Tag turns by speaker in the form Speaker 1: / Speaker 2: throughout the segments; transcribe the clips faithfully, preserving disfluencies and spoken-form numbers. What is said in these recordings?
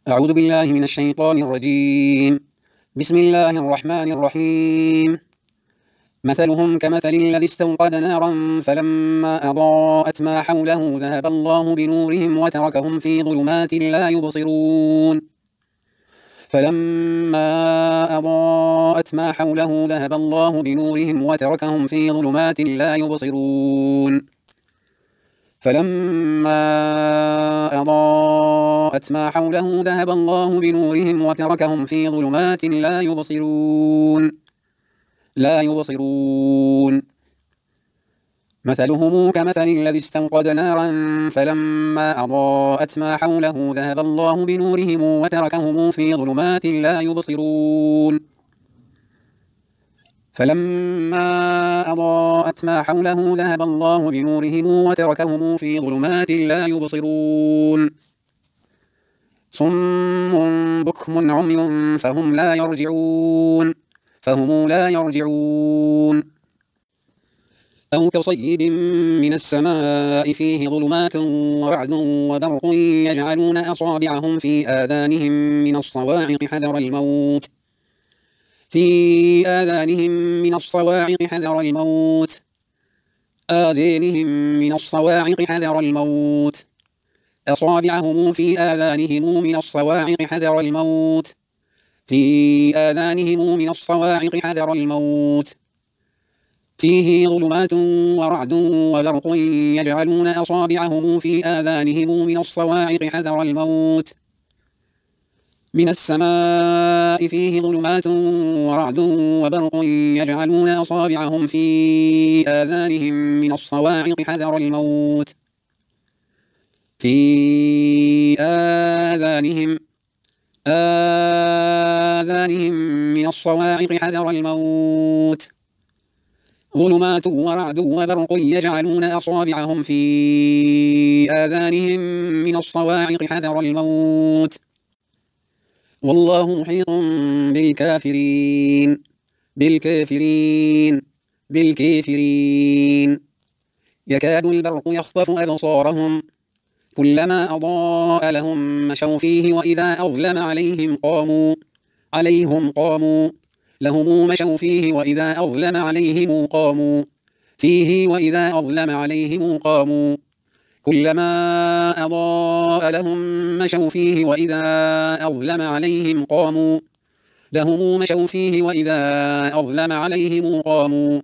Speaker 1: أعوذ بالله من الشيطان الرجيم. بسم الله الرحمن الرحيم. مثلهم كمثل الذي استوقد نارا فلما أضاءت ما حوله ذهب الله بنورهم وتركهم في ظلمات لا يبصرون فلما أضاءت ما حوله ذهب الله بنورهم وتركهم في ظلمات لا يبصرون فلما أضاءت ما حوله ذهب الله بنورهم وتركهم في ظلمات لا يبصرون لا يبصرون مثلهم كمثل الذي استوقد نارا فلما أضاءت ما حوله ذهب الله بنورهم وتركهم في ظلمات لا يبصرون فلما أضاءت ما حوله ذهب الله بنورهم وتركهم في ظلمات لا يبصرون صم بكم عمي فهم لا يرجعون فهم لا يرجعون أو كصيب من السماء فيه ظلمات ورعد وبرق يجعلون أصابعهم في آذانهم من الصواعق حذر الموت في آذانهم من الصواعق حذر الموت آذانهم من الصواعق حذر الموت أصابعهم في آذانهم من الصواعق حذر الموت في آذانهم من الصواعق حذر الموت فيه ظلمات ورعد وبرق يجعلون أصابعهم في آذانهم من الصواعق حذر الموت من السماء فيه ظلمات ورعد وبرق يجعلون أصابعهم في آذانهم من الصواعق حذر الموت في آذانهم آذانهم من الصواعق حذر الموت ظلمات ورعد وبرق يجعلون أصابعهم في آذانهم من الصواعق حذر الموت والله محيط بالكافرين بالكافرين بالكافرين يكاد البرق يخطف أبصارهم كلما أضاء لهم مشوا فيه وإذا أظلم عليهم قاموا عليهم قاموا لهم مشوا فيه وإذا أظلم عليهم قاموا فيه وإذا أظلم عليهم قاموا كلما أضاء لهم مشوا فيه وإذا أظلم عليهم قاموا لهم مشوا فيه وإذا أظلم عليهم قاموا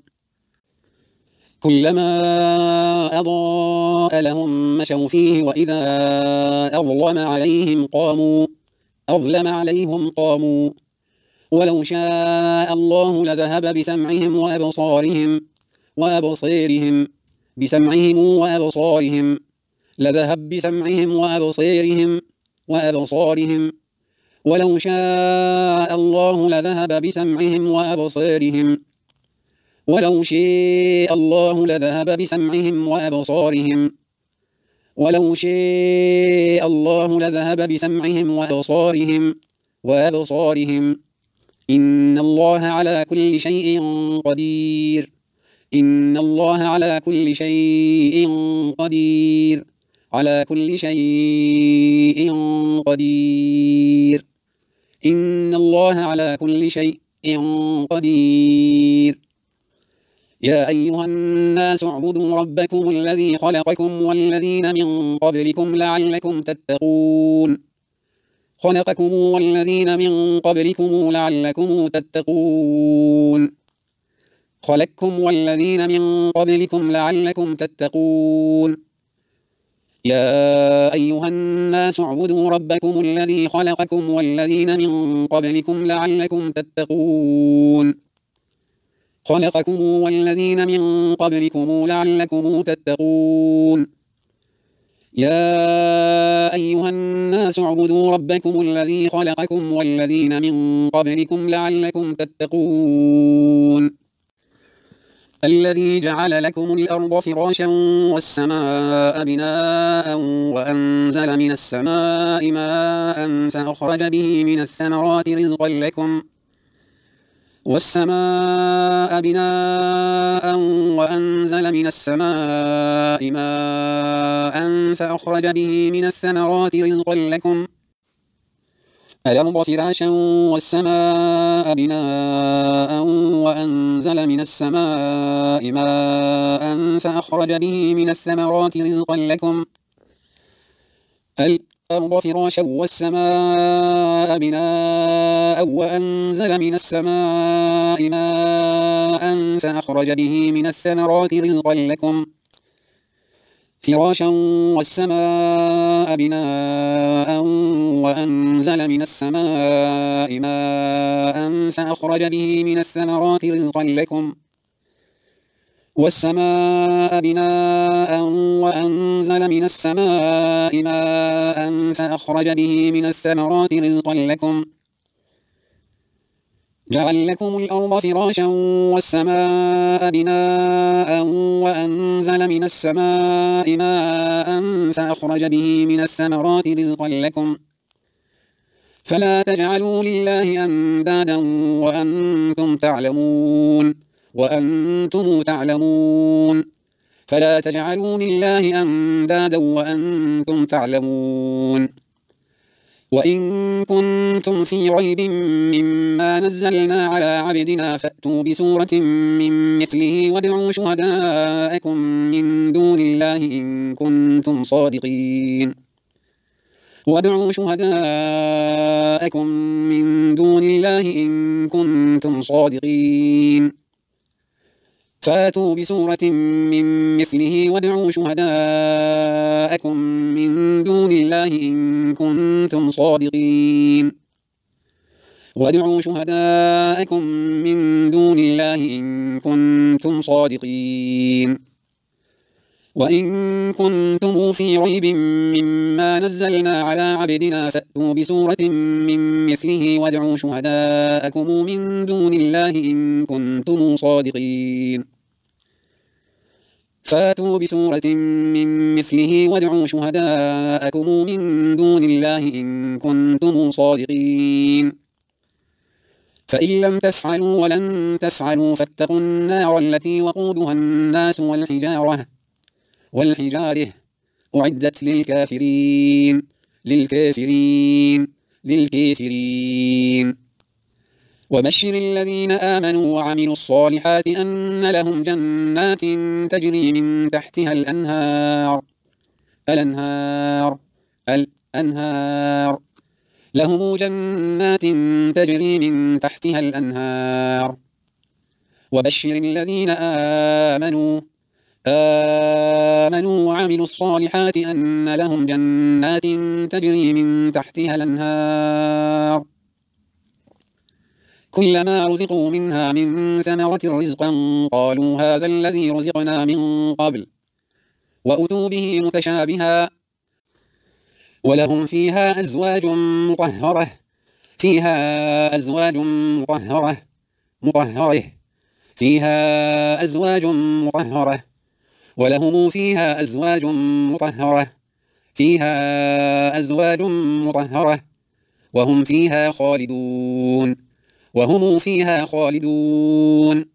Speaker 1: كلما أضاء لهم مشوا فيه وإذا أظلم عليهم قاموا أظلم عليهم قاموا ولو شاء الله لذهب بسمعهم وأبصارهم وأبصيرهم بسمعهم وأبصارهم لذهب بسمعهم وأبصيرهم وأبصارهم ولو شاء الله لذهب بسمعهم وأبصارهم ولو شاء الله لذهب بسمعهم وأبصارهم ولو شاء الله لذهب بسمعهم وأبصارهم وأبصارهم إن الله على كل شيء قدير إن الله على كل شيء قدير على كل شيء قدير إن الله على كل شيء قدير يا أيها الناس اعبدوا ربكم الذي خلقكم والذين من قبلكم لعلكم تتقون خلقكم والذين من قبلكم لعلكم تتقون خلقكم والذين من قبلكم لعلكم تتقون يا أيها الناس اعبدوا ربكم الذي خلقكم والذين من قبلكم لعلكم تتقون خلقكم والذين من قبلكم لعلكم تتقون يا أيها الناس اعبدوا ربكم الذي خلقكم والذين من قبلكم لعلكم تتقون الذي جعل لكم الأرض فراشا والسماء بناء وأنزل من السماء ماء فأخرج به من الثمرات رزقا لكم والسماء بناء وأنزل من السماء ماء فأخرج به من الثمرات رزقا لكم الأرض فراشا والسماء بناء وأنزل من السماء ماء فأخرج به من الثمرات رزقا لكم. الأرض فراشا والسماء بناء وأنزل من السماء ماء فأخرج به من الثمرات رزقا لكم. فراشا والسماء بناء وأنزل من السماء ماء فأخرج به من الثمرات رزقا لكم. والسماء بناء وأنزل من السماء ماء فأخرج به من الثمرات رزقا لكم. جعل لكم الأرض فراشا والسماء بناء وأنزل من السماء ماء فأخرج به من الثمرات رزقا لكم. فلا تجعلوا لله أندادا وأنتم تعلمون وأنتم تعلمون فلا تجعلوا لله أندادا وأنتم تعلمون. وإن كنتم في ريب مما نزلنا على عبدنا فأتوا بسورة من مثله وادعوا شهداءكم من دون الله إن كنتم صادقين وادعوا شهداءكم من دون الله إن كنتم صادقين فأتوا بسورة من مثله وادعوا شهداءكم من دون الله إن كنتم صادقين وادعوا شهداءكم من دون الله إن كنتم صادقين. وإن كنتم في ريب مما نزلنا على عبدنا فأتوا بسورة من مثله وادعوا شهداءكم من دون الله إن كنتم صادقين فأتوا بسورة من مثله وادعوا شهداءكم من دون الله إن كنتم صادقين. فإن لم تفعلوا ولن تفعلوا فاتقوا النار التي وقودها الناس والحجارة والحجارة أعدت للكافرين للكافرين للكافرين. وبشر الذين آمنوا وعملوا الصالحات أن لهم جنات تجري من تحتها الأنهار الأنهار الأنهار لهم جنات تجري من تحتها الأنهار. وبشر الذين آمنوا آمنوا وعملوا الصالحات أن لهم جنات تجري من تحتها الأنهار كلما رزقوا منها من ثمرة رزقا قالوا هذا الذي رزقنا من قبل وأتوا به متشابها ولهم فيها أزواج مطهرة فيها أزواج مطهرة مطهرة فيها أزواج مطهرة ولهم فيها أزواج مطهرة فيها أزواج مطهرة وهم فيها خالدون وهم فيها خالدون.